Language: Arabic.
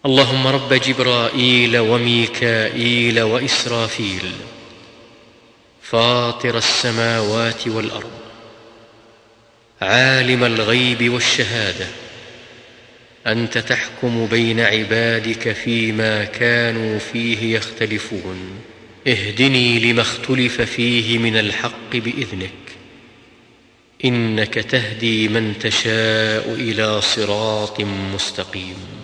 اللهم رب جبرائيل وميكائيل وإسرافيل، فاطر السماوات والأرض، عالم الغيب والشهادة، أنت تحكم بين عبادك فيما كانوا فيه يختلفون، اهدني لما اختلف فيه من الحق بإذنك، إنك تهدي من تشاء إلى صراط مستقيم.